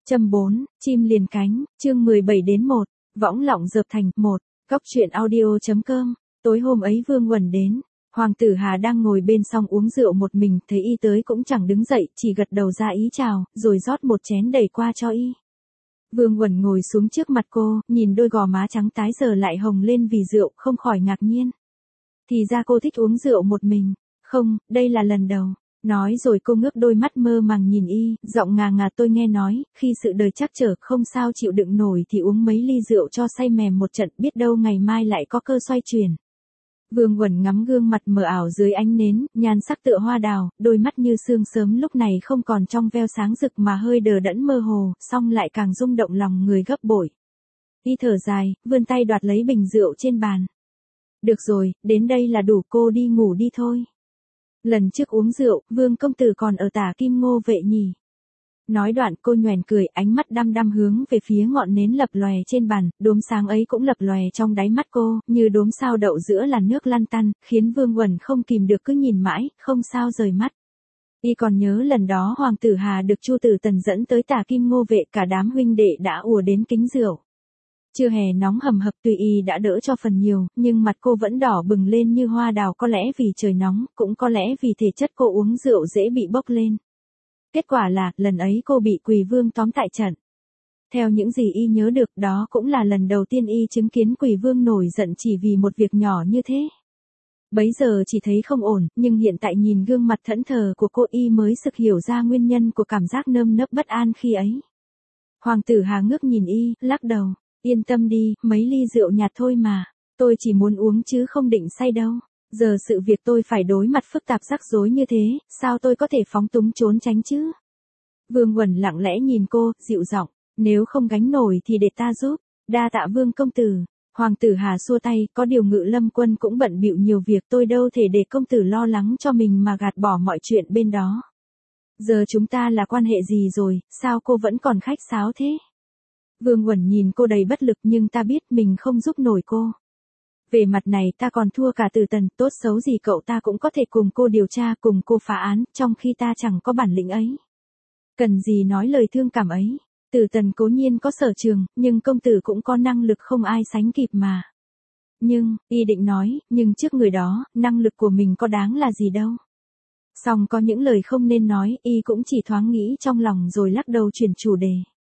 Châm 4, chim liền cánh, chương 17-1, võng lọng dợp thành 1, góc truyện audio.com, tối hôm ấy Vương Uẩn đến, Hoàng tử Hà đang ngồi bên song uống rượu một mình, thấy y tới cũng chẳng đứng dậy, chỉ gật đầu ra ý chào, rồi rót một chén đầy qua cho y. Vương Uẩn ngồi xuống trước mặt cô, nhìn đôi gò má trắng tái giờ lại hồng lên vì rượu, không khỏi ngạc nhiên. Thì ra cô thích uống rượu một mình, không, đây là lần đầu. Nói rồi cô ngước đôi mắt mơ màng nhìn y, giọng ngà ngà tôi nghe nói, khi sự đời trắc trở không sao chịu đựng nổi thì uống mấy ly rượu cho say mềm một trận, biết đâu ngày mai lại có cơ xoay chuyển. Vương Uẩn ngắm gương mặt mờ ảo dưới ánh nến, nhan sắc tựa hoa đào, đôi mắt như sương sớm lúc này không còn trong veo sáng rực mà hơi đờ đẫn mơ hồ, song lại càng rung động lòng người gấp bội. Y thở dài, vươn tay đoạt lấy bình rượu trên bàn. Được rồi, đến đây là đủ, cô đi ngủ đi thôi. Lần trước uống rượu, Vương công tử còn ở Tả Kim Ngô Vệ nhỉ. Nói đoạn cô nhoẻn cười, ánh mắt đăm đăm hướng về phía ngọn nến lập lòe trên bàn, đốm sáng ấy cũng lập lòe trong đáy mắt cô, như đốm sao đậu giữa làn nước lăn tăn, khiến Vương Uẩn không kìm được cứ nhìn mãi, không sao rời mắt. Y còn nhớ lần đó Hoàng tử Hà được Chu Tử Tần dẫn tới Tả Kim Ngô Vệ, cả đám huynh đệ đã ùa đến kính rượu. Trưa hè nóng hầm hập, tuy y đã đỡ cho phần nhiều, nhưng mặt cô vẫn đỏ bừng lên như hoa đào, có lẽ vì trời nóng, cũng có lẽ vì thể chất cô uống rượu dễ bị bốc lên. Kết quả là, lần ấy cô bị Quỳ Vương tóm tại trận. Theo những gì y nhớ được, đó cũng là lần đầu tiên y chứng kiến Quỳ Vương nổi giận chỉ vì một việc nhỏ như thế. Bấy giờ chỉ thấy không ổn, nhưng hiện tại nhìn gương mặt thẫn thờ của cô, y mới sực hiểu ra nguyên nhân của cảm giác nơm nớp bất an khi ấy. Hoàng tử Hà ngước nhìn y, lắc đầu. Yên tâm đi, mấy ly rượu nhạt thôi mà. Tôi chỉ muốn uống chứ không định say đâu. Giờ sự việc tôi phải đối mặt phức tạp rắc rối như thế, sao tôi có thể phóng túng trốn tránh chứ? Vương Uẩn lặng lẽ nhìn cô, dịu giọng, nếu không gánh nổi thì để ta giúp. Đa tạ Vương công tử. Hoàng tử Hà xua tay, có điều Ngự Lâm quân cũng bận bịu nhiều việc, tôi đâu thể để công tử lo lắng cho mình mà gạt bỏ mọi chuyện bên đó. Giờ chúng ta là quan hệ gì rồi, sao cô vẫn còn khách sáo thế? Vương Uẩn nhìn cô đầy bất lực, nhưng ta biết mình không giúp nổi cô. Về mặt này ta còn thua cả Tử Tần, tốt xấu gì cậu ta cũng có thể cùng cô điều tra, cùng cô phá án, trong khi ta chẳng có bản lĩnh ấy. Cần gì nói lời thương cảm ấy. Tử Tần cố nhiên có sở trường, nhưng công tử cũng có năng lực không ai sánh kịp mà. Nhưng, y định nói, nhưng trước người đó, năng lực của mình có đáng là gì đâu. Song có những lời không nên nói, y cũng chỉ thoáng nghĩ trong lòng rồi lắc đầu chuyển chủ đề.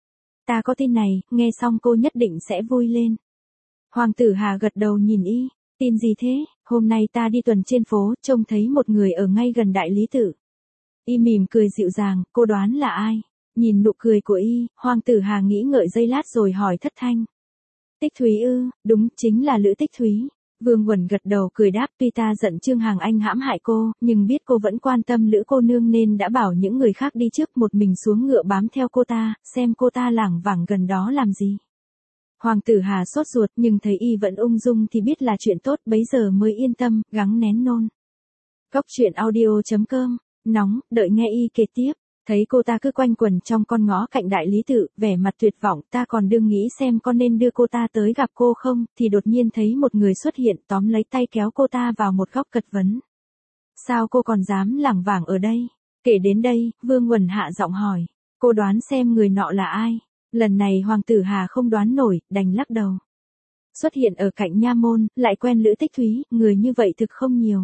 Ta có tin này, nghe xong cô nhất định sẽ vui lên. Hoàng tử Hà gật đầu nhìn y, tin gì thế, hôm nay ta đi tuần trên phố, trông thấy một người ở ngay gần đại lý tự. Y mỉm cười dịu dàng, cô đoán là ai? Nhìn nụ cười của y, Hoàng tử Hà nghĩ ngợi giây lát rồi hỏi thất thanh. Tích Thúy ư, đúng, chính là Lữ Tích Thúy. Vương Uẩn gật đầu cười đáp, tuy ta giận Trương Hằng Anh hãm hại cô, nhưng biết cô vẫn quan tâm Lữ cô nương nên đã bảo những người khác đi trước, một mình xuống ngựa bám theo cô ta, xem cô ta lảng vảng gần đó làm gì. Hoàng tử Hà sốt ruột, nhưng thấy y vẫn ung dung thì biết là chuyện tốt, bấy giờ mới yên tâm, gắng nén nôn. Góc truyện audio.com, nóng, đợi nghe y kể tiếp. Thấy cô ta cứ quanh quẩn trong con ngõ cạnh đại lý tự, vẻ mặt tuyệt vọng, ta còn đương nghĩ xem có nên đưa cô ta tới gặp cô không, thì đột nhiên thấy một người xuất hiện, tóm lấy tay kéo cô ta vào một góc cật vấn. Sao cô còn dám lảng vảng ở đây? Kể đến đây, Vương Uẩn hạ giọng hỏi, cô đoán xem người nọ là ai? Lần này Hoàng tử Hà không đoán nổi, đành lắc đầu. Xuất hiện ở cạnh nha môn, lại quen Lữ Tích Thúy, người như vậy thực không nhiều.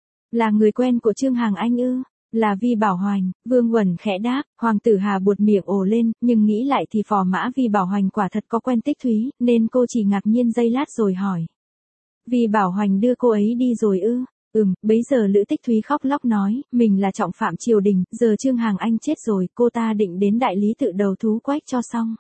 Là người quen của Trương Hằng Anh ư? Là Vi Bảo Hoành, Vương Uẩn khẽ đáp, Hoàng tử Hà buột miệng ồ lên, nhưng nghĩ lại thì phò mã Vi Bảo Hoành quả thật có quen Tích Thúy, nên cô chỉ ngạc nhiên giây lát rồi hỏi. Vi Bảo Hoành đưa cô ấy đi rồi ư? Bấy giờ Lữ Tích Thúy khóc lóc nói, mình là trọng phạm triều đình, giờ Trương Hằng Anh chết rồi, cô ta định đến đại lý tự đầu thú quách cho xong.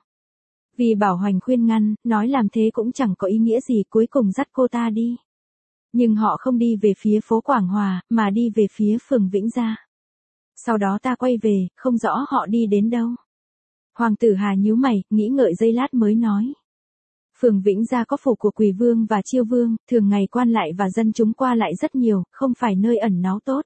Vi Bảo Hoành khuyên ngăn, nói làm thế cũng chẳng có ý nghĩa gì, cuối cùng dắt cô ta đi. Nhưng họ không đi về phía phố Quảng Hòa, mà đi về phía phường Vĩnh Gia. Sau đó ta quay về, không rõ họ đi đến đâu. Hoàng tử Hà nhíu mày, nghĩ ngợi giây lát mới nói. Phường Vĩnh Gia có phủ của Quỳ Vương và Chiêu Vương, thường ngày quan lại và dân chúng qua lại rất nhiều, không phải nơi ẩn náu tốt.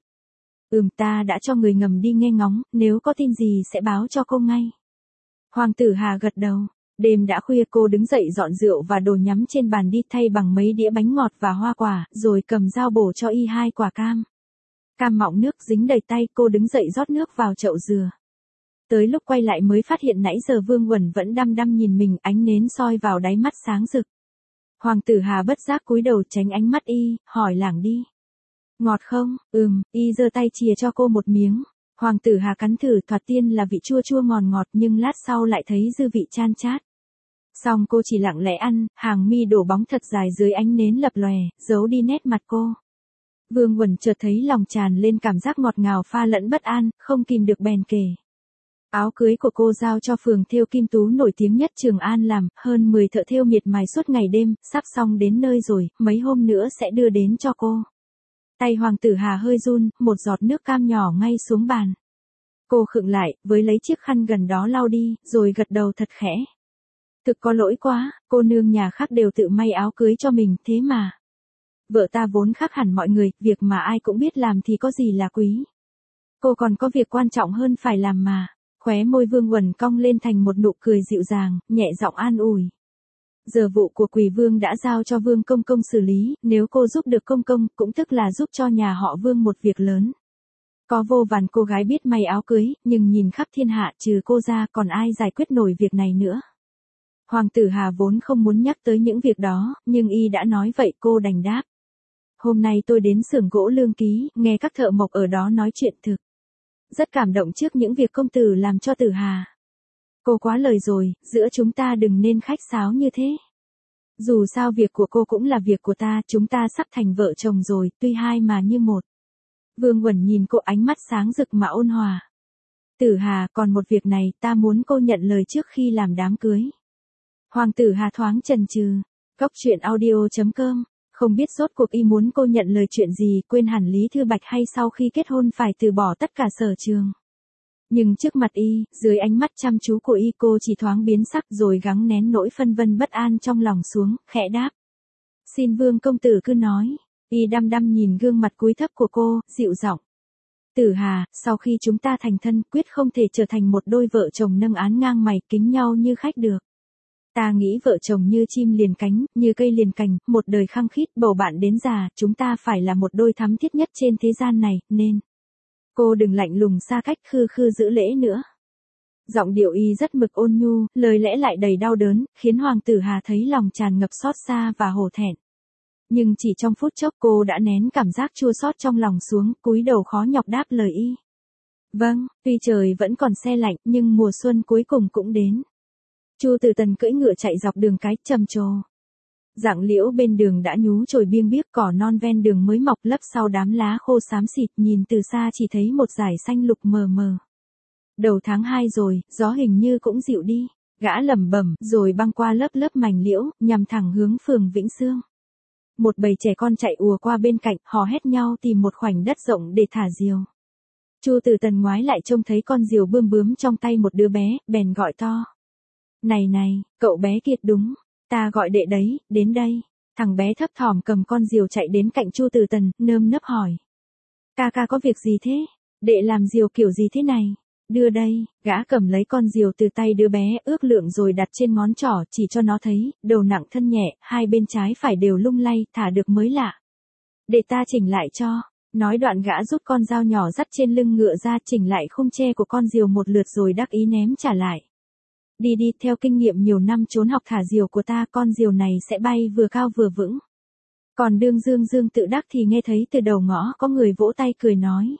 Ta đã cho người ngầm đi nghe ngóng, nếu có tin gì sẽ báo cho cô ngay. Hoàng tử Hà gật đầu. Đêm đã khuya, cô đứng dậy dọn rượu và đồ nhắm trên bàn đi, thay bằng mấy đĩa bánh ngọt và hoa quả, rồi cầm dao bổ cho y 2 quả cam. Cam mọng nước dính đầy tay, cô đứng dậy rót nước vào chậu dừa. tới lúc quay lại mới phát hiện nãy giờ Vương Uẩn vẫn đăm đăm nhìn mình, ánh nến soi vào đáy mắt sáng rực. Hoàng tử Hà bất giác cúi đầu tránh ánh mắt y, hỏi lảng đi. Ngọt không? Y giơ tay chìa cho cô một miếng. Hoàng tử Hà cắn thử, thoạt tiên là vị chua chua ngọt ngọt nhưng lát sau lại thấy dư vị chan chát. Xong cô chỉ lặng lẽ ăn, hàng mi đổ bóng thật dài dưới ánh nến lập lòe, giấu đi nét mặt cô. Vương Uẩn chợt thấy lòng tràn lên cảm giác ngọt ngào pha lẫn bất an, không kìm được bèn kể. Áo cưới của cô giao cho phường thêu Kim Tú nổi tiếng nhất Trường An làm, hơn 10 thợ thêu miệt mài suốt ngày đêm, sắp xong đến nơi rồi, mấy hôm nữa sẽ đưa đến cho cô. Tay Hoàng tử Hà hơi run, một giọt nước cam nhỏ ngay xuống bàn. Cô khựng lại, với lấy chiếc khăn gần đó lau đi, rồi gật đầu thật khẽ. Thực có lỗi quá, cô nương nhà khác đều tự may áo cưới cho mình, thế mà. Vợ ta vốn khác hẳn mọi người, việc mà ai cũng biết làm thì có gì là quý. Cô còn có việc quan trọng hơn phải làm mà. Khóe môi Vương Uẩn cong lên thành một nụ cười dịu dàng, nhẹ giọng an ủi. Giờ vụ của Quỳ Vương đã giao cho Vương Công Công xử lý, nếu cô giúp được Công Công, cũng tức là giúp cho nhà họ Vương một việc lớn. Có vô vàn cô gái biết may áo cưới, nhưng nhìn khắp thiên hạ trừ cô ra còn ai giải quyết nổi việc này nữa. Hoàng tử Hà vốn không muốn nhắc tới những việc đó, nhưng y đã nói vậy cô đành đáp. Hôm nay tôi đến xưởng gỗ Lương Ký, nghe các thợ mộc ở đó nói chuyện thực. Rất cảm động trước những việc công tử làm cho tử Hà. Cô quá lời rồi, giữa chúng ta đừng nên khách sáo như thế. Dù sao việc của cô cũng là việc của ta, chúng ta sắp thành vợ chồng rồi, tuy hai mà như một. Vương Uẩn nhìn cô ánh mắt sáng rực mà ôn hòa. Tử Hà, còn một việc này, ta muốn cô nhận lời trước khi làm đám cưới. Hoàng tử Hà thoáng chần chừ. Cốc truyện audio.com. Không biết rốt cuộc y muốn cô nhận lời chuyện gì, quên hẳn Lý Thư Bạch hay sau khi kết hôn phải từ bỏ tất cả sở trường. Nhưng trước mặt y, dưới ánh mắt chăm chú của y cô chỉ thoáng biến sắc rồi gắng nén nỗi phân vân bất an trong lòng xuống, khẽ đáp. Xin Vương công tử cứ nói. Y đăm đăm nhìn gương mặt cúi thấp của cô, dịu giọng. Tử Hà, sau khi chúng ta thành thân, quyết không thể trở thành một đôi vợ chồng nâng án ngang mày kính nhau như khách được. Ta nghĩ vợ chồng như chim liền cánh, như cây liền cành, một đời khăng khít bầu bạn đến già, chúng ta phải là một đôi thắm thiết nhất trên thế gian này, nên. Cô đừng lạnh lùng xa cách khư khư giữ lễ nữa. Giọng điệu y rất mực ôn nhu, lời lẽ lại đầy đau đớn, khiến Hoàng tử Hà thấy lòng tràn ngập xót xa và hổ thẹn. Nhưng chỉ trong phút chốc cô đã nén cảm giác chua xót trong lòng xuống, cúi đầu khó nhọc đáp lời y. Vâng, tuy trời vẫn còn se lạnh, nhưng mùa xuân cuối cùng cũng đến. Chu Từ Tần cưỡi ngựa chạy dọc đường cái, trầm trồ. Rặng liễu bên đường đã nhú chồi biêng biếc, cỏ non ven đường mới mọc lấp sau đám lá khô xám xịt, nhìn từ xa chỉ thấy một dải xanh lục mờ mờ. Đầu tháng 2 rồi, gió hình như cũng dịu đi, gã lẩm bẩm, rồi băng qua lớp lớp mảnh liễu, nhằm thẳng hướng phường Vĩnh Sương. Một bầy trẻ con chạy ùa qua bên cạnh, hò hét nhau tìm một khoảnh đất rộng để thả diều. Chu Từ Tần ngoái lại trông thấy con diều bươm bướm trong tay một đứa bé, bèn gọi to. Này này, cậu bé Kiệt đúng, ta gọi đệ đấy, đến đây. Thằng bé thấp thỏm cầm con diều chạy đến cạnh Chu Từ Tần, nơm nớp hỏi. Ca ca có việc gì thế? Đệ làm diều kiểu gì thế này? Đưa đây, gã cầm lấy con diều từ tay đứa bé, ước lượng rồi đặt trên ngón trỏ, chỉ cho nó thấy, đầu nặng thân nhẹ, hai bên trái phải đều lung lay, thả được mới lạ. Để ta chỉnh lại cho. Nói đoạn gã rút con dao nhỏ dắt trên lưng ngựa ra, chỉnh lại khung tre của con diều một lượt rồi đắc ý ném trả lại. Đi đi, theo kinh nghiệm nhiều năm trốn học thả diều của ta, con diều này sẽ bay vừa cao vừa vững. Còn Dương Dương tự đắc thì nghe thấy từ đầu ngõ có người vỗ tay cười nói.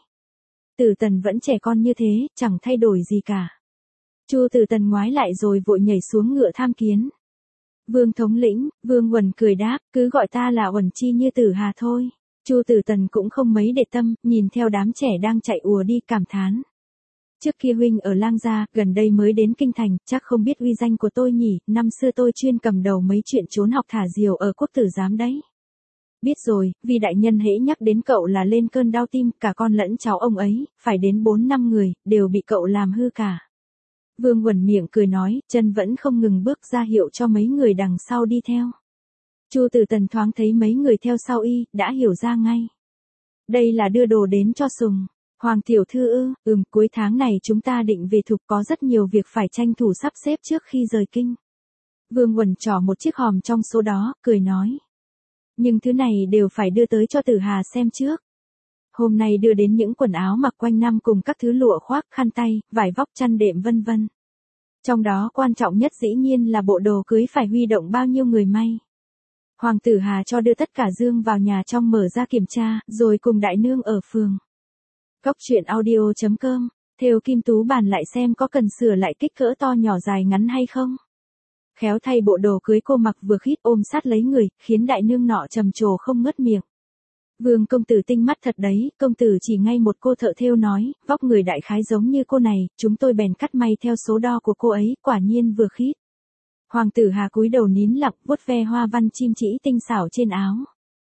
Tử Tần vẫn trẻ con như thế, chẳng thay đổi gì cả. Chu Tử Tần ngoái lại rồi vội nhảy xuống ngựa tham kiến. Vương thống lĩnh, Vương Uẩn cười đáp, cứ gọi ta là Uẩn Chi như Tử Hà thôi. Chu Tử Tần cũng không mấy để tâm, nhìn theo đám trẻ đang chạy ùa đi cảm thán. Trước kia huynh ở Lang Gia, gần đây mới đến Kinh Thành, chắc không biết uy danh của tôi nhỉ, năm xưa tôi chuyên cầm đầu mấy chuyện trốn học thả diều ở Quốc Tử Giám đấy. Biết rồi, vì đại nhân hễ nhắc đến cậu là lên cơn đau tim, cả con lẫn cháu ông ấy, phải đến 4-5 người, đều bị cậu làm hư cả. Vương Uẩn miệng cười nói, chân vẫn không ngừng bước ra hiệu cho mấy người đằng sau đi theo. Chu Tử Tần thoáng thấy mấy người theo sau y, đã hiểu ra ngay. Đây là đưa đồ đến cho Sùng. Hoàng tiểu thư ư, cuối tháng này chúng ta định về Thục, có rất nhiều việc phải tranh thủ sắp xếp trước khi rời kinh. Vương Uẩn trỏ một chiếc hòm trong số đó, cười nói. Nhưng thứ này đều phải đưa tới cho Tử Hà xem trước. Hôm nay đưa đến những quần áo mặc quanh năm cùng các thứ lụa khoác, khăn tay, vải vóc chăn đệm vân vân. Trong đó quan trọng nhất dĩ nhiên là bộ đồ cưới phải huy động bao nhiêu người may. Hoàng tử Hà cho đưa tất cả dương vào nhà trong mở ra kiểm tra, rồi cùng đại nương ở phường. Cốc truyện audio.com, Thêu Kim Tú bàn lại xem có cần sửa lại kích cỡ to nhỏ dài ngắn hay không. Khéo thay bộ đồ cưới cô mặc vừa khít ôm sát lấy người, khiến đại nương nọ trầm trồ không ngớt miệng. Vương công tử tinh mắt thật đấy, công tử chỉ ngay một cô thợ thêu nói, vóc người đại khái giống như cô này, chúng tôi bèn cắt may theo số đo của cô ấy, quả nhiên vừa khít. Hoàng tử Hà cúi đầu nín lặng vuốt ve hoa văn chim chỉ tinh xảo trên áo.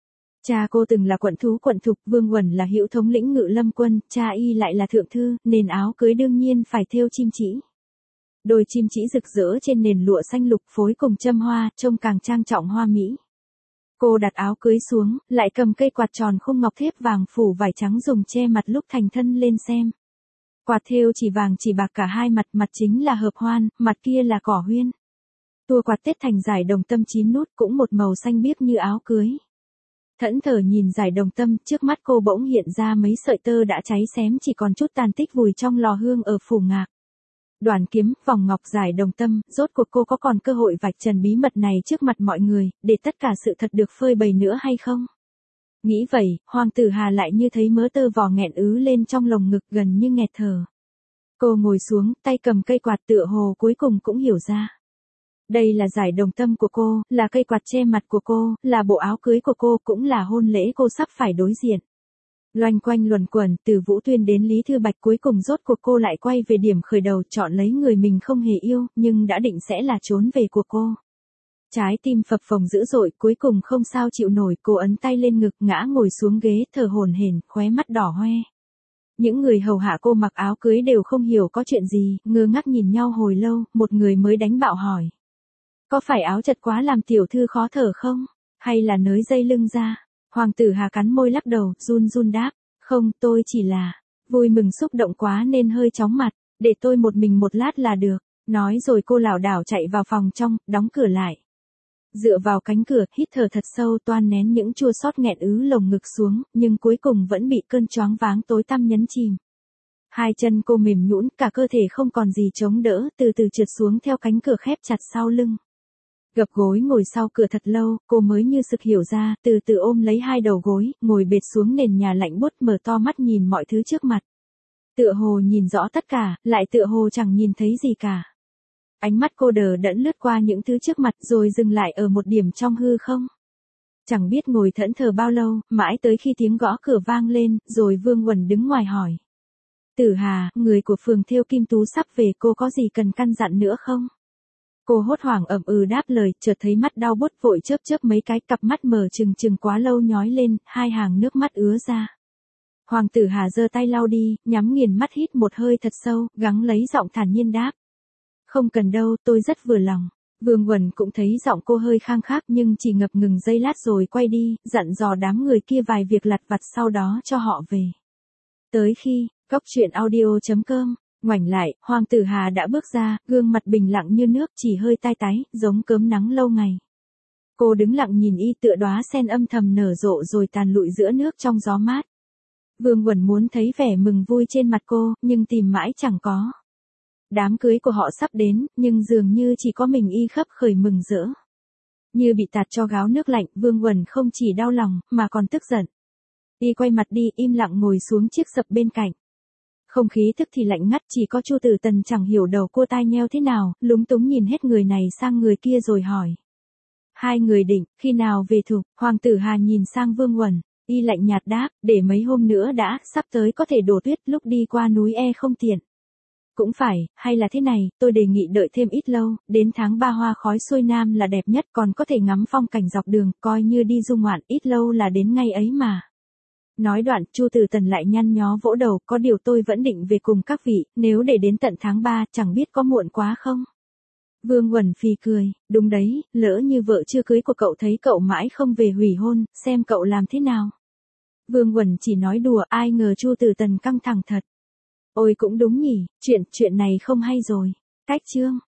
Cha cô từng là quận thục, Vương Uẩn là hữu thống lĩnh ngự lâm quân, cha y lại là thượng thư, nên áo cưới đương nhiên phải thêu chim chỉ. Đôi chim chỉ rực rỡ trên nền lụa xanh lục phối cùng châm hoa, trông càng trang trọng hoa mỹ. Cô đặt áo cưới xuống, lại cầm cây quạt tròn khung ngọc thép vàng phủ vải trắng dùng che mặt lúc thành thân lên xem. Quạt thêu chỉ vàng chỉ bạc cả hai mặt, mặt chính là hợp hoan, mặt kia là cỏ huyên. Tua quạt tết thành dải đồng tâm 9 nút cũng một màu xanh biếc như áo cưới. Thẫn thờ nhìn dải đồng tâm, trước mắt cô bỗng hiện ra mấy sợi tơ đã cháy xém chỉ còn chút tàn tích vùi trong lò hương ở phủ ngạc. Đoàn kiếm, vòng ngọc dải đồng tâm, rốt cuộc cô có còn cơ hội vạch trần bí mật này trước mặt mọi người, để tất cả sự thật được phơi bày nữa hay không? Nghĩ vậy, Hoàng tử Hà lại như thấy mớ tơ vò nghẹn ứ lên trong lồng ngực gần như nghẹt thở. Cô ngồi xuống, tay cầm cây quạt tựa hồ cuối cùng cũng hiểu ra. Đây là dải đồng tâm của cô, là cây quạt che mặt của cô, là bộ áo cưới của cô, cũng là hôn lễ cô sắp phải đối diện. Loanh quanh luẩn quẩn, từ Vũ Tuyên đến Lý Thư Bạch cuối cùng rốt cuộc cô lại quay về điểm khởi đầu, chọn lấy người mình không hề yêu, nhưng đã định sẽ là trốn về của cô. Trái tim phập phồng dữ dội, cuối cùng không sao chịu nổi, cô ấn tay lên ngực, ngã ngồi xuống ghế, thở hổn hển, khóe mắt đỏ hoe. Những người hầu hạ cô mặc áo cưới đều không hiểu có chuyện gì, ngơ ngác nhìn nhau hồi lâu, một người mới đánh bạo hỏi. Có phải áo chật quá làm tiểu thư khó thở không? Hay là nới dây lưng ra? Hoàng tử Hà cắn môi lắc đầu, run run đáp. Không, tôi chỉ là vui mừng xúc động quá nên hơi chóng mặt, để tôi một mình một lát là được. Nói rồi cô lảo đảo chạy vào phòng trong, đóng cửa lại. Dựa vào cánh cửa, hít thở thật sâu, toan nén những chua xót nghẹn ứ lồng ngực xuống, nhưng cuối cùng vẫn bị cơn choáng váng tối tăm nhấn chìm. Hai chân cô mềm nhũn, cả cơ thể không còn gì chống đỡ, từ từ trượt xuống theo cánh cửa khép chặt sau lưng. Gập gối ngồi sau cửa thật lâu, cô mới như sực hiểu ra, từ từ ôm lấy hai đầu gối, ngồi bệt xuống nền nhà lạnh buốt, mở to mắt nhìn mọi thứ trước mặt. Tựa hồ nhìn rõ tất cả, lại tựa hồ chẳng nhìn thấy gì cả. Ánh mắt cô đờ đẫn lướt qua những thứ trước mặt rồi dừng lại ở một điểm trong hư không. Chẳng biết ngồi thẫn thờ bao lâu, mãi tới khi tiếng gõ cửa vang lên, rồi Vương Uẩn đứng ngoài hỏi. Tử Hà, người của phường Thêu Kim Tú sắp về, cô có gì cần căn dặn nữa không? Cô hốt hoảng ậm ừ đáp lời, chợt thấy mắt đau buốt vội chớp chớp mấy cái, cặp mắt mở trừng trừng quá lâu nhói lên, hai hàng nước mắt ứa ra. Hoàng tử Hà giơ tay lau đi, nhắm nghiền mắt hít một hơi thật sâu, gắng lấy giọng thản nhiên đáp. Không cần đâu, tôi rất vừa lòng. Vương Uẩn cũng thấy giọng cô hơi khang khác nhưng chỉ ngập ngừng giây lát rồi quay đi, dặn dò đám người kia vài việc lặt vặt sau đó cho họ về. Tới khi, Cốc truyện audio.com, ngoảnh lại, Hoàng tử Hà đã bước ra, gương mặt bình lặng như nước, chỉ hơi tai tái, giống cớm nắng lâu ngày. Cô đứng lặng nhìn y, tựa đóa sen âm thầm nở rộ rồi tàn lụi giữa nước trong gió mát. Vương Uẩn muốn thấy vẻ mừng vui trên mặt cô, nhưng tìm mãi chẳng có. Đám cưới của họ sắp đến, nhưng dường như chỉ có mình y khấp khởi mừng rỡ. Như bị tạt cho gáo nước lạnh, Vương Uẩn không chỉ đau lòng, mà còn tức giận. Y quay mặt đi, im lặng ngồi xuống chiếc sập bên cạnh. Không khí tức thì lạnh ngắt, chỉ có Chu Tử Tần chẳng hiểu đầu cô tai nheo thế nào, lúng túng nhìn hết người này sang người kia rồi hỏi. Hai người định, khi nào về Thục? Hoàng tử Hà nhìn sang Vương Uẩn, y lạnh nhạt đáp, để mấy hôm nữa đã, sắp tới có thể đổ tuyết, lúc đi qua núi không tiện. Cũng phải, hay là thế này, tôi đề nghị đợi thêm ít lâu, đến tháng 3 hoa khói xuôi nam là đẹp nhất, còn có thể ngắm phong cảnh dọc đường, coi như đi du ngoạn, ít lâu là đến ngay ấy mà. Nói đoạn, Chu Tử Tần lại nhăn nhó vỗ đầu, có điều tôi vẫn định về cùng các vị, nếu để đến tận tháng 3, chẳng biết có muộn quá không? Vương Uẩn phì cười, đúng đấy, lỡ như vợ chưa cưới của cậu thấy cậu mãi không về hủy hôn, xem cậu làm thế nào. Vương Uẩn chỉ nói đùa, ai ngờ Chu Tử Tần căng thẳng thật. Ôi cũng đúng nhỉ, chuyện này không hay rồi. Cách chương.